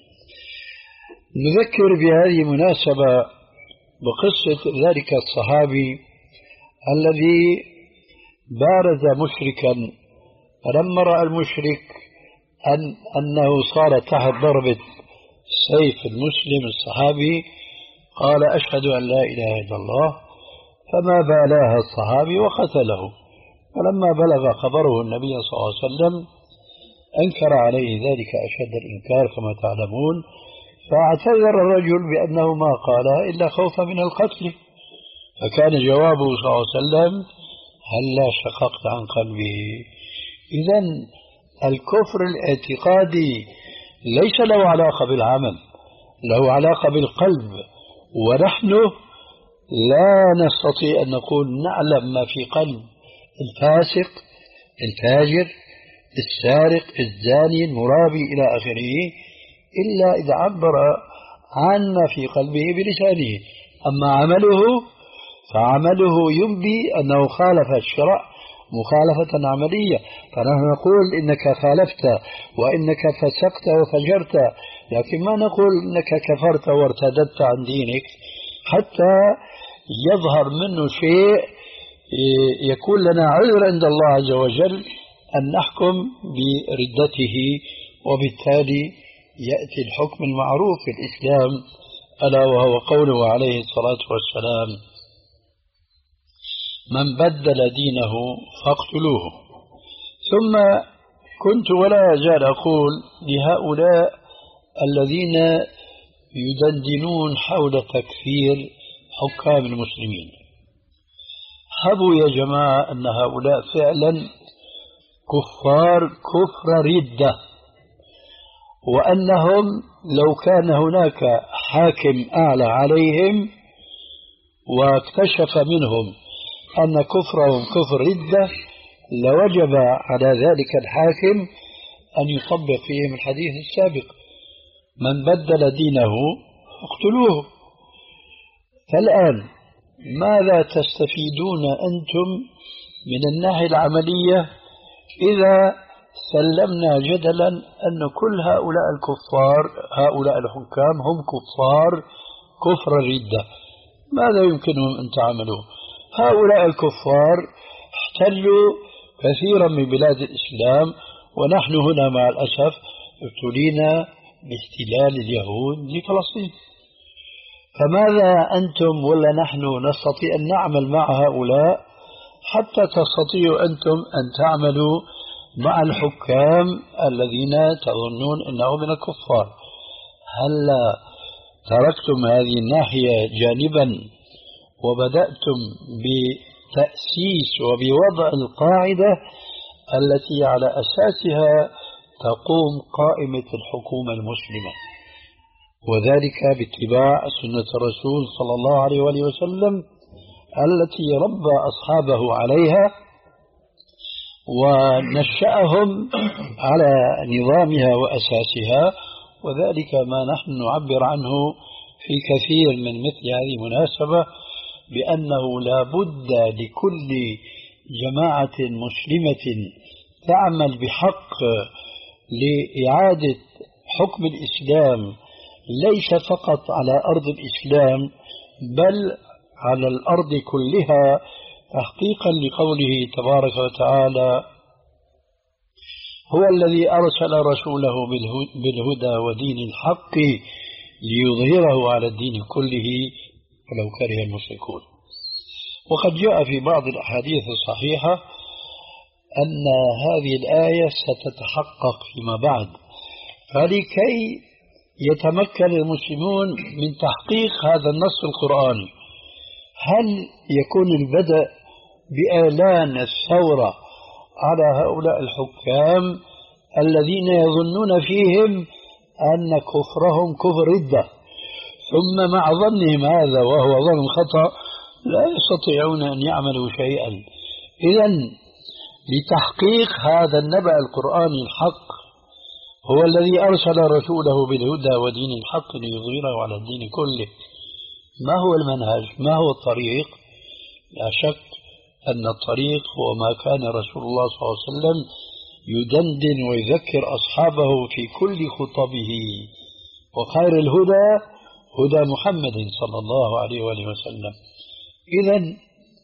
نذكر بهذه المناسبة بقصة ذلك الصحابي الذي بارز مشركا، فلما رأى المشرك أن أنه صار تحت ضربة سيف المسلم الصحابي قال أشهد أن لا إله إلا الله، فما بالاها الصحابي وقتله. فلما بلغ خبره النبي صلى الله عليه وسلم أنكر عليه ذلك أشد الإنكار كما تعلمون، فاعتذر الرجل بأنه ما قال إلا خوفا من القتل، فكان جوابه صلى الله عليه وسلم هلا شققت عن قلبه. إذن الكفر الاعتقادي ليس له علاقة بالعمل، له علاقة بالقلب، ونحن لا نستطيع أن نقول نعلم ما في قلب الفاسق الفاجر السارق الزاني المرابي إلى آخره إلا إذا عبر عن ما في قلبه بلسانه. أما عمله فعمله ينبي أنه خالف الشرع مخالفة عملية، فنحن نقول إنك خالفت وإنك فسقت وفجرت، لكن ما نقول إنك كفرت وارتدت عن دينك حتى يظهر منه شيء يكون لنا عذر عند الله عز وجل أن نحكم بردته، وبالتالي يأتي الحكم المعروف في الإسلام ألا وهو قوله عليه الصلاة والسلام من بدل دينه فاقتلوه. ثم كنت ولا أزال أقول لهؤلاء الذين يدندنون حول تكفير حكام المسلمين، هبوا يا جماعة أن هؤلاء فعلا كفار كفر ردة، وأنهم لو كان هناك حاكم أعلى عليهم واكتشف منهم أن كفرهم كفر ردة لوجب على ذلك الحاكم أن يطبق فيهم الحديث السابق من بدل دينه اقتلوه. فالآن ماذا تستفيدون أنتم من الناحية العملية إذا سلمنا جدلا أن كل هؤلاء الكفار هؤلاء الحكام هم كفار كفر الردة؟ ماذا يمكنهم أن تعملوا؟ هؤلاء الكفار احتلوا كثيرا من بلاد الإسلام، ونحن هنا مع الأسف ابتلينا باحتلال اليهود لفلسطين. فماذا أنتم ولا نحن نستطيع أن نعمل مع هؤلاء حتى تستطيعوا أنتم أن تعملوا مع الحكام الذين تظنون أنهم من الكفار؟ هل تركتم هذه الناحية جانبا وبدأتم بتأسيس وبوضع القاعدة التي على أساسها تقوم قائمة الحكومة المسلمة، وذلك باتباع سنة الرسول صلى الله عليه وآله وسلم التي ربى أصحابه عليها ونشأهم على نظامها وأساسها، وذلك ما نحن نعبر عنه في كثير من مثل هذه المناسبة بأنه لا بد لكل جماعة مسلمة تعمل بحق لإعادة حكم الإسلام ليس فقط على أرض الإسلام بل على الأرض كلها، تحقيقا لقوله تبارك وتعالى هو الذي أرسل رسوله بالهدى ودين الحق ليظهره على الدين كله ولو كره المشركون. وقد جاء في بعض الأحاديث الصحيحة أن هذه الآية ستتحقق فيما بعد، فلكي يتمكن المسلمون من تحقيق هذا النص القرآني هل يكون البدء بإعلان الثورة على هؤلاء الحكام الذين يظنون فيهم أن كفرهم كفر ردة، ثم مع ظنهم هذا وهو ظن خطأ لا يستطيعون أن يعملوا شيئا؟ إذن لتحقيق هذا النبأ القرآني الحق هو الذي أرسل رسوله بالهدى ودين الحق ليظهره على الدين كله. ما هو المنهج؟ ما هو الطريق؟ لا شك أن الطريق هو ما كان رسول الله صلى الله عليه وسلم يدندن ويذكر أصحابه في كل خطبه، وخير الهدى هدى محمد صلى الله عليه وآله وسلم. إذن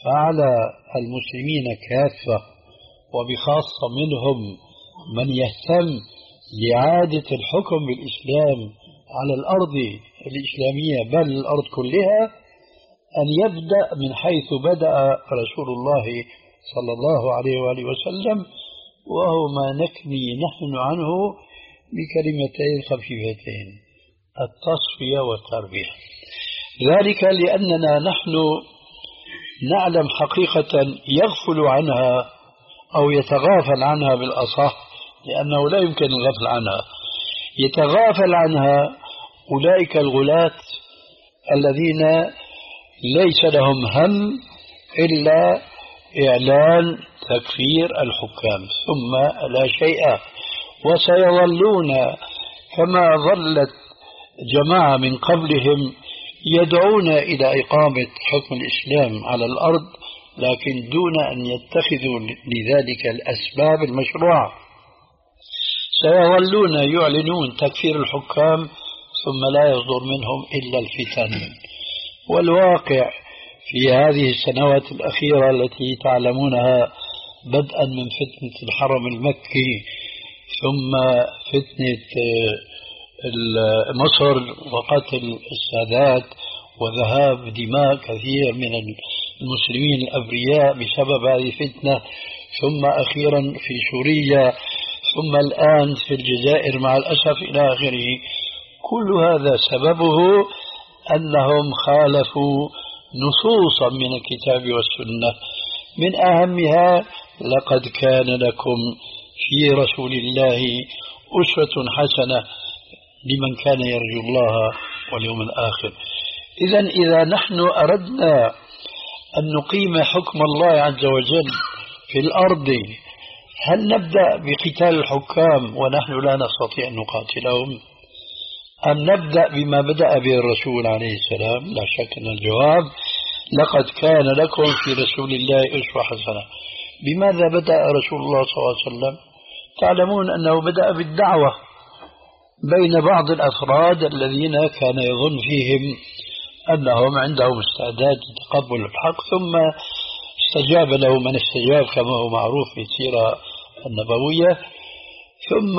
فعلى المسلمين كافة وبخاصة منهم من يهتم لإعادة الحكم بالإسلام على الأرض الإسلامية بل الأرض كلها أن يبدأ من حيث بدأ رسول الله صلى الله عليه وآله وسلم، وهو ما نكني نحن عنه بكلمتين خفيفتين: التصفية والتربية. ذلك لأننا نحن نعلم حقيقة يغفل عنها أو يتغافل عنها بالأصح، لأنه لا يمكن الغفل عنها، يتغافل عنها أولئك الغلاة الذين ليس لهم هم إلا إعلان تكفير الحكام ثم لا شيء، وسيظلون كما ظلت جماعة من قبلهم يدعون إلى إقامة حكم الإسلام على الأرض، لكن دون أن يتخذوا لذلك الأسباب المشروعة. سيظلون يعلنون تكفير الحكام ثم لا يصدر منهم إلا الفتن. والواقع في هذه السنوات الأخيرة التي تعلمونها، بدءا من فتنة الحرم المكي ثم فتنة مصر وقتل السادات وذهاب دماء كثير من المسلمين الأبرياء بسبب هذه الفتنة، ثم أخيرا في سوريا، ثم الآن في الجزائر مع الأسف إلى آخره. كل هذا سببه أنهم خالفوا نصوصا من الكتاب والسنة، من أهمها: لقد كان لكم في رسول الله أسوة حسنة لمن كان يرجو الله واليوم الآخر. إذن إذا نحن أردنا أن نقيم حكم الله عز وجل في الأرض، هل نبدأ بقتال الحكام ونحن لا نستطيع أن نقاتلهم، أم نبدأ بما بدأ به الرسول عليه السلام؟ لا شك أن الجواب: لقد كان لكم في رسول الله أسوة حسنة. بماذا بدأ رسول الله صلى الله عليه وسلم؟ تعلمون أنه بدأ بالدعوة بين بعض الأفراد الذين كان يظن فيهم أنهم عندهم استعداد لتقبل الحق، ثم استجاب له من استجاب كما هو معروف في السيرة النبوية. ثم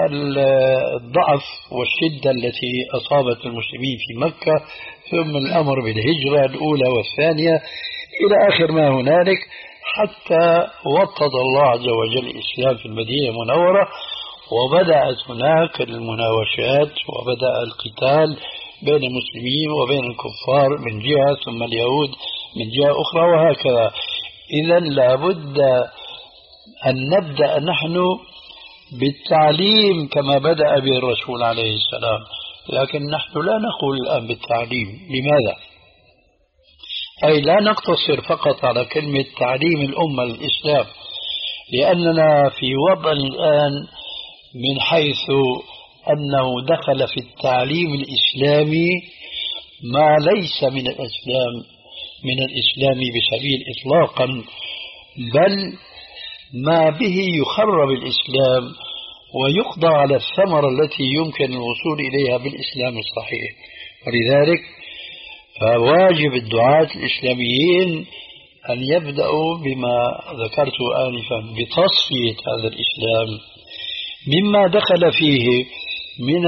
الضعف والشدة التي أصابت المسلمين في مكة، ثم الأمر بالهجرة الأولى والثانية إلى آخر ما هنالك، حتى وطد الله عز وجل الإسلام في المدينة المنورة، وبدأت هناك المناوشات وبدأ القتال بين المسلمين وبين الكفار من جهة، ثم اليهود من جهة أخرى، وهكذا. إذن لابد أن نبدأ نحن بالتعليم كما بدأ به الرسول عليه السلام، لكن نحن لا نقول الآن بالتعليم. لماذا؟ أي لا نقتصر فقط على كلمة تعليم الأمة الإسلام، لأننا في وضع الآن من حيث أنه دخل في التعليم الإسلامي ما ليس من الإسلام من الإسلام بسبيل إطلاقا، بل ما به يخرب الإسلام ويقضى على الثمرة التي يمكن الوصول إليها بالإسلام الصحيح. ولذلك فواجب الدعاة الإسلاميين أن يبدأوا بما ذكرت آنفا بتصفية هذا الإسلام مما دخل فيه من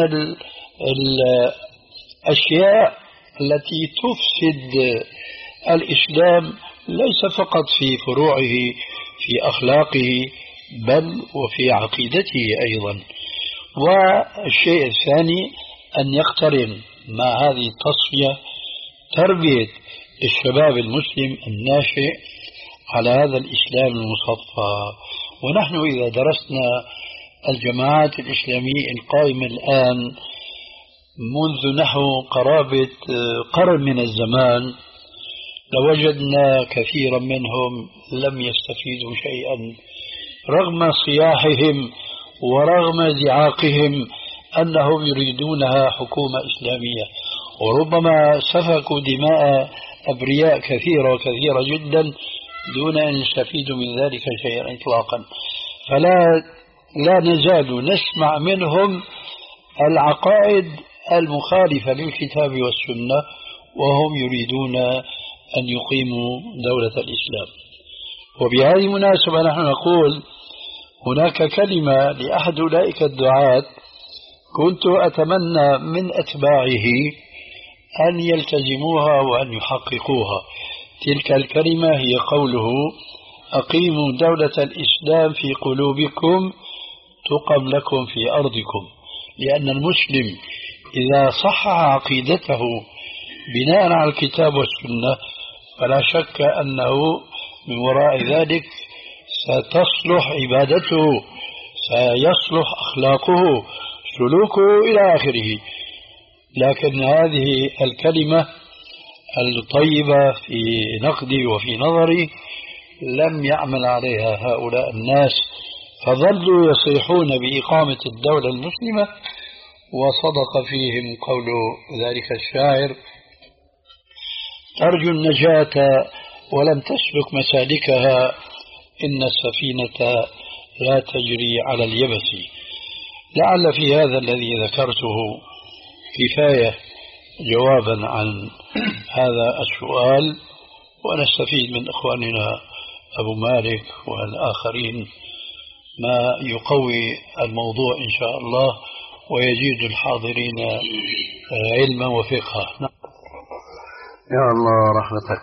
الأشياء التي تفسد الإسلام، ليس فقط في فروعه في أخلاقه بل وفي عقيدته أيضا. والشيء الثاني أن يقترن مع هذه التصفية تربية الشباب المسلم الناشئ على هذا الإسلام المصفى. ونحن إذا درسنا الجماعات الإسلامية القائمة الآن منذ نحو قرابة قرن من الزمان، لوجدنا كثيرا منهم لم يستفيدوا شيئا، رغم صياحهم ورغم زعاقهم أنهم يريدونها حكومة إسلامية، وربما سفكوا دماء أبرياء كثيرة وكثيرة جدا دون أن يستفيدوا من ذلك شيئا إطلاقا. فلا لا نزال نسمع منهم العقائد المخالفة للكتاب والسنة، وهم يريدون أن يقيموا دولة الإسلام. وبهذه المناسبة نحن نقول هناك كلمة لأحد أولئك الدعاة كنت أتمنى من أتباعه أن يلتزموها وأن يحققوها. تلك الكلمة هي قوله: أقيموا دولة الإسلام في قلوبكم تقم لكم في أرضكم. لأن المسلم إذا صح عقيدته بناء على الكتاب والسنة فلا شك أنه من وراء ذلك ستصلح عبادته، سيصلح أخلاقه، سلوكه إلى آخره. لكن هذه الكلمة الطيبة في نقدي وفي نظري لم يعمل عليها هؤلاء الناس، فظلوا يصيحون بإقامة الدولة المسلمة، وصدق فيهم قول ذلك الشاعر: ترجو النجاة ولم تسلك مسالكها، إن السفينة لا تجري على اليبس. لعل في هذا الذي ذكرته كفاية جوابا عن هذا السؤال، ونستفيد من إخواننا أبو مالك والآخرين ما يقوي الموضوع إن شاء الله ويزيد الحاضرين علما وفقها. يا الله رحمتك.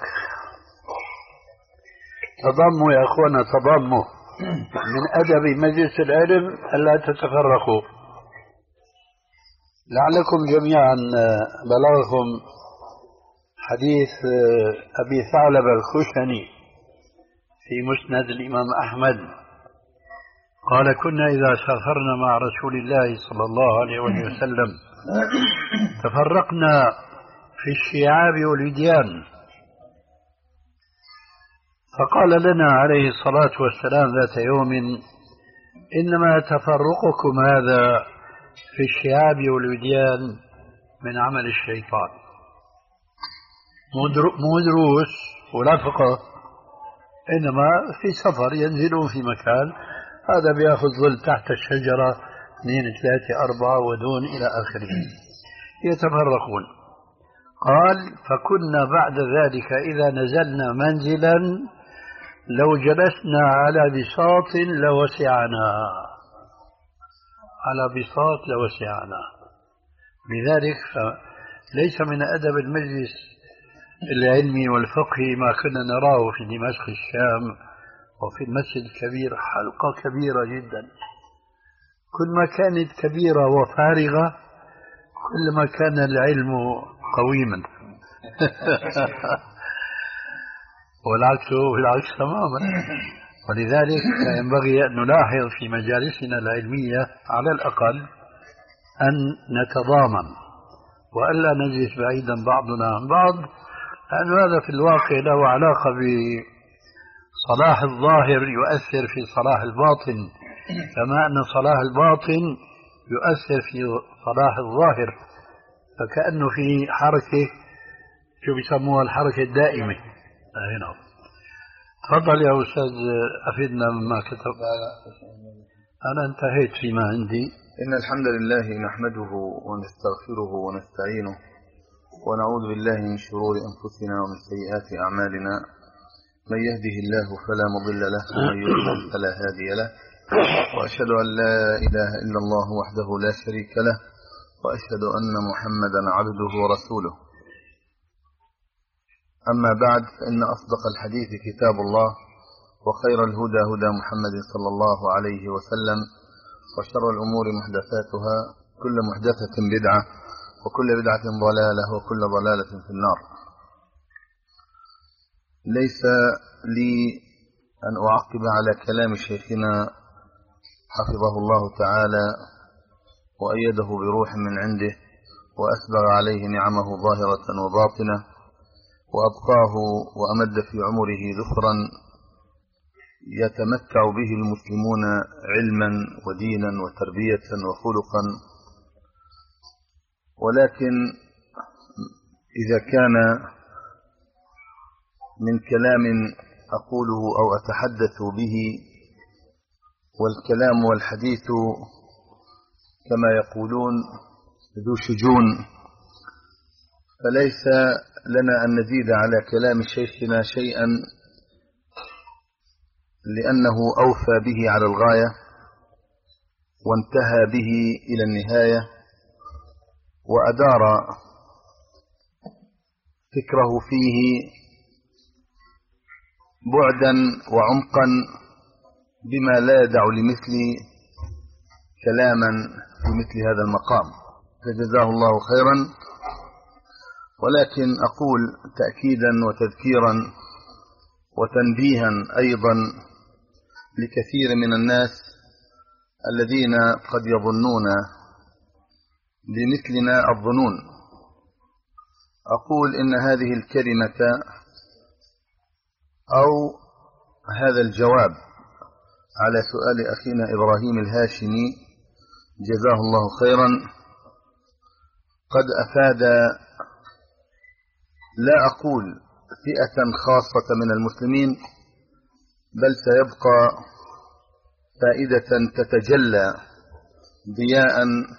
تضموا يا أخوانا، تضموا. من أدب مجلس العلم ألا تتفرقوا. لعلكم جميعا بلغكم حديث أبي ثعلبة الخشني في مسند الإمام أحمد قال: كنا إذا سافرنا مع رسول الله صلى الله عليه وسلم تفرقنا في الشعاب والوديان، فقال لنا عليه الصلاة والسلام ذات يوم: إنما تفرقكم هذا في الشعاب والوديان من عمل الشيطان. مو دروس ولا فقه، إنما في سفر ينزلون في مكان، هذا بياخذ ظل تحت الشجرة اثنين ثلاثة أربعة ودون إلى آخره، يتفرقون. قال: فكنا بعد ذلك إذا نزلنا منزلا لو جلسنا على بساط لوسعنا، على بساط لوسعنا. لذلك ليس من أدب المجلس العلمي والفقهي ما كنا نراه في دمشق الشام وفي المسجد الكبير، حلقة كبيرة جدا، كل ما كانت كبيرة وفارغة كل ما كان العلم قويما والعكس والعكس تماما. ولذلك ينبغي أن نلاحظ في مجالسنا العلمية على الأقل أن نتضامن وألا نجلس بعيدا بعضنا عن بعض، لأن هذا في الواقع له علاقة بصلاح الظاهر يؤثر في صلاح الباطن، كما أن صلاح الباطن يؤثر في صلاح الظاهر، فكأنه في حركة شو بيسموها الحركة الدائمة هنا. تفضل يا أستاذ أفيدنا مما كتب. أنا انتهيت فيما عندي. إن الحمد لله نحمده ونستغفره ونستعينه ونعوذ بالله من شرور أنفسنا ومن سيئات أعمالنا، من يهده الله فلا مضل له ومن يضلل فلا هادي له، وأشهد أن لا إله إلا الله وحده لا شريك له، وأشهد أن محمدا عبده ورسوله. أما بعد، فإن أصدق الحديث كتاب الله، وخير الهدى هدى محمد صلى الله عليه وسلم، وشر الأمور محدثاتها، كل محدثة بدعة، وكل بدعة ضلالة، وكل ضلالة في النار. ليس لي أن أعقب على كلام شيخنا حفظه الله تعالى وأيده بروح من عنده، وأسبغ عليه نعمه ظاهرة وباطنة، وأبقاه وأمد في عمره ذخرا يتمتع به المسلمون علما ودينا وتربية وخلقا. ولكن إذا كان من كلام أقوله أو أتحدث به، والكلام والحديث كما يقولون ذو شجون، فليس لنا أن نزيد على كلام شيخنا شيئا، لأنه أوفى به على الغاية وانتهى به إلى النهاية، وأدار فكره فيه بعدا وعمقا بما لا يدع لمثلي كلاما في مثل هذا المقام، فجزاه الله خيرا. ولكن أقول تأكيدا وتذكيرا وتنبيها أيضا لكثير من الناس الذين قد يظنون بمثلنا الظنون، أقول إن هذه الكلمة أو هذا الجواب على سؤال أخينا إبراهيم الهاشمي جزاه الله خيرا قد أفاد، لا أقول فئة خاصة من المسلمين، بل سيبقى فائدة تتجلى ضياء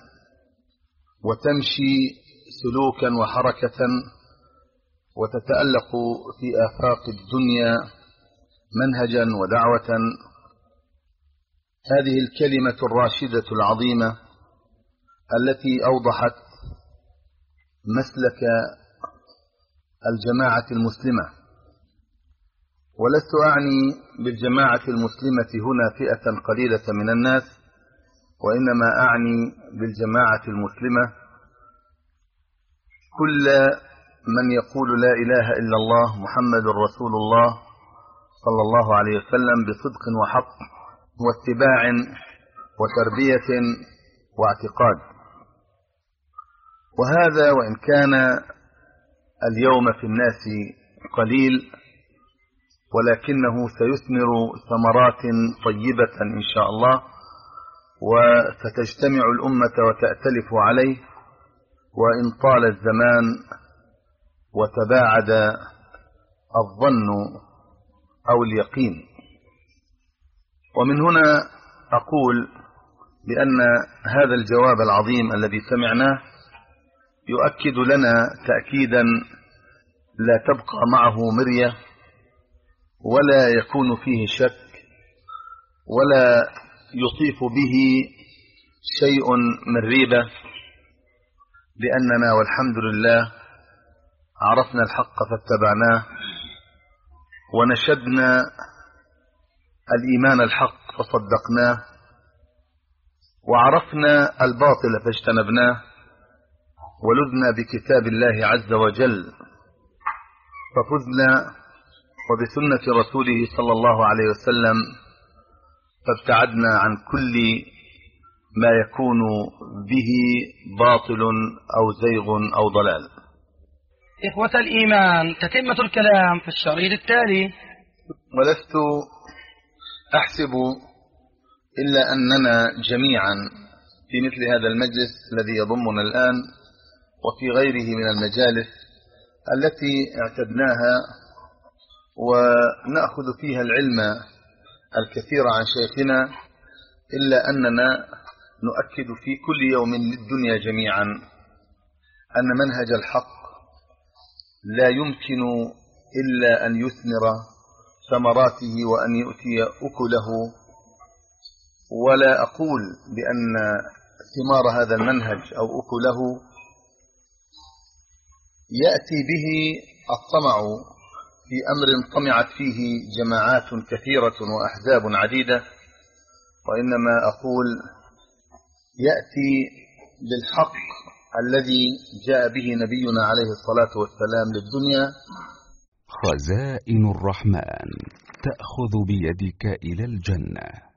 وتمشي سلوكا وحركة وتتألق في آفاق الدنيا منهجا ودعوة. هذه الكلمة الراشدة العظيمة التي أوضحت مسلك الجماعة المسلمة، ولست أعني بالجماعة المسلمة هنا فئة قليلة من الناس، وإنما أعني بالجماعة المسلمة كل من يقول لا إله إلا الله محمد رسول الله صلى الله عليه وسلم بصدق وحق واتباع وتربية واعتقاد. وهذا وإن كان اليوم في الناس قليل، ولكنه سيثمر ثمرات طيبة إن شاء الله، وستجتمع الأمة وتأتلف عليه وإن طال الزمان وتباعد الظن أو اليقين. ومن هنا أقول بأن هذا الجواب العظيم الذي سمعناه يؤكد لنا تأكيدا لا تبقى معه مرية ولا يكون فيه شك ولا يطيف به شيء من ريبة، بأننا والحمد لله عرفنا الحق فاتبعناه، ونشدنا الإيمان الحق فصدقناه، وعرفنا الباطل فاجتنبناه، ولذنا بكتاب الله عز وجل ففزنا، وبسنة رسوله صلى الله عليه وسلم فابتعدنا عن كل ما يكون به باطل أو زيغ أو ضلال. إخوة الإيمان، تتمة الكلام في الشريط التالي. ولست أحسب إلا أننا جميعا في مثل هذا المجلس الذي يضمنا الآن وفي غيره من المجالس التي اعتدناها ونأخذ فيها العلم الكثير عن شيخنا، إلا أننا نؤكد في كل يوم للدنيا جميعا أن منهج الحق لا يمكن إلا أن يثمر ثمراته وأن يؤتي أكله. ولا أقول بأن ثمار هذا المنهج أو أكله يأتي به الطمع في أمر طمعت فيه جماعات كثيرة وأحزاب عديدة، وإنما أقول يأتي بالحق الذي جاء به نبينا عليه الصلاة والسلام للدنيا. خزائن الرحمن تأخذ بيدك إلى الجنة.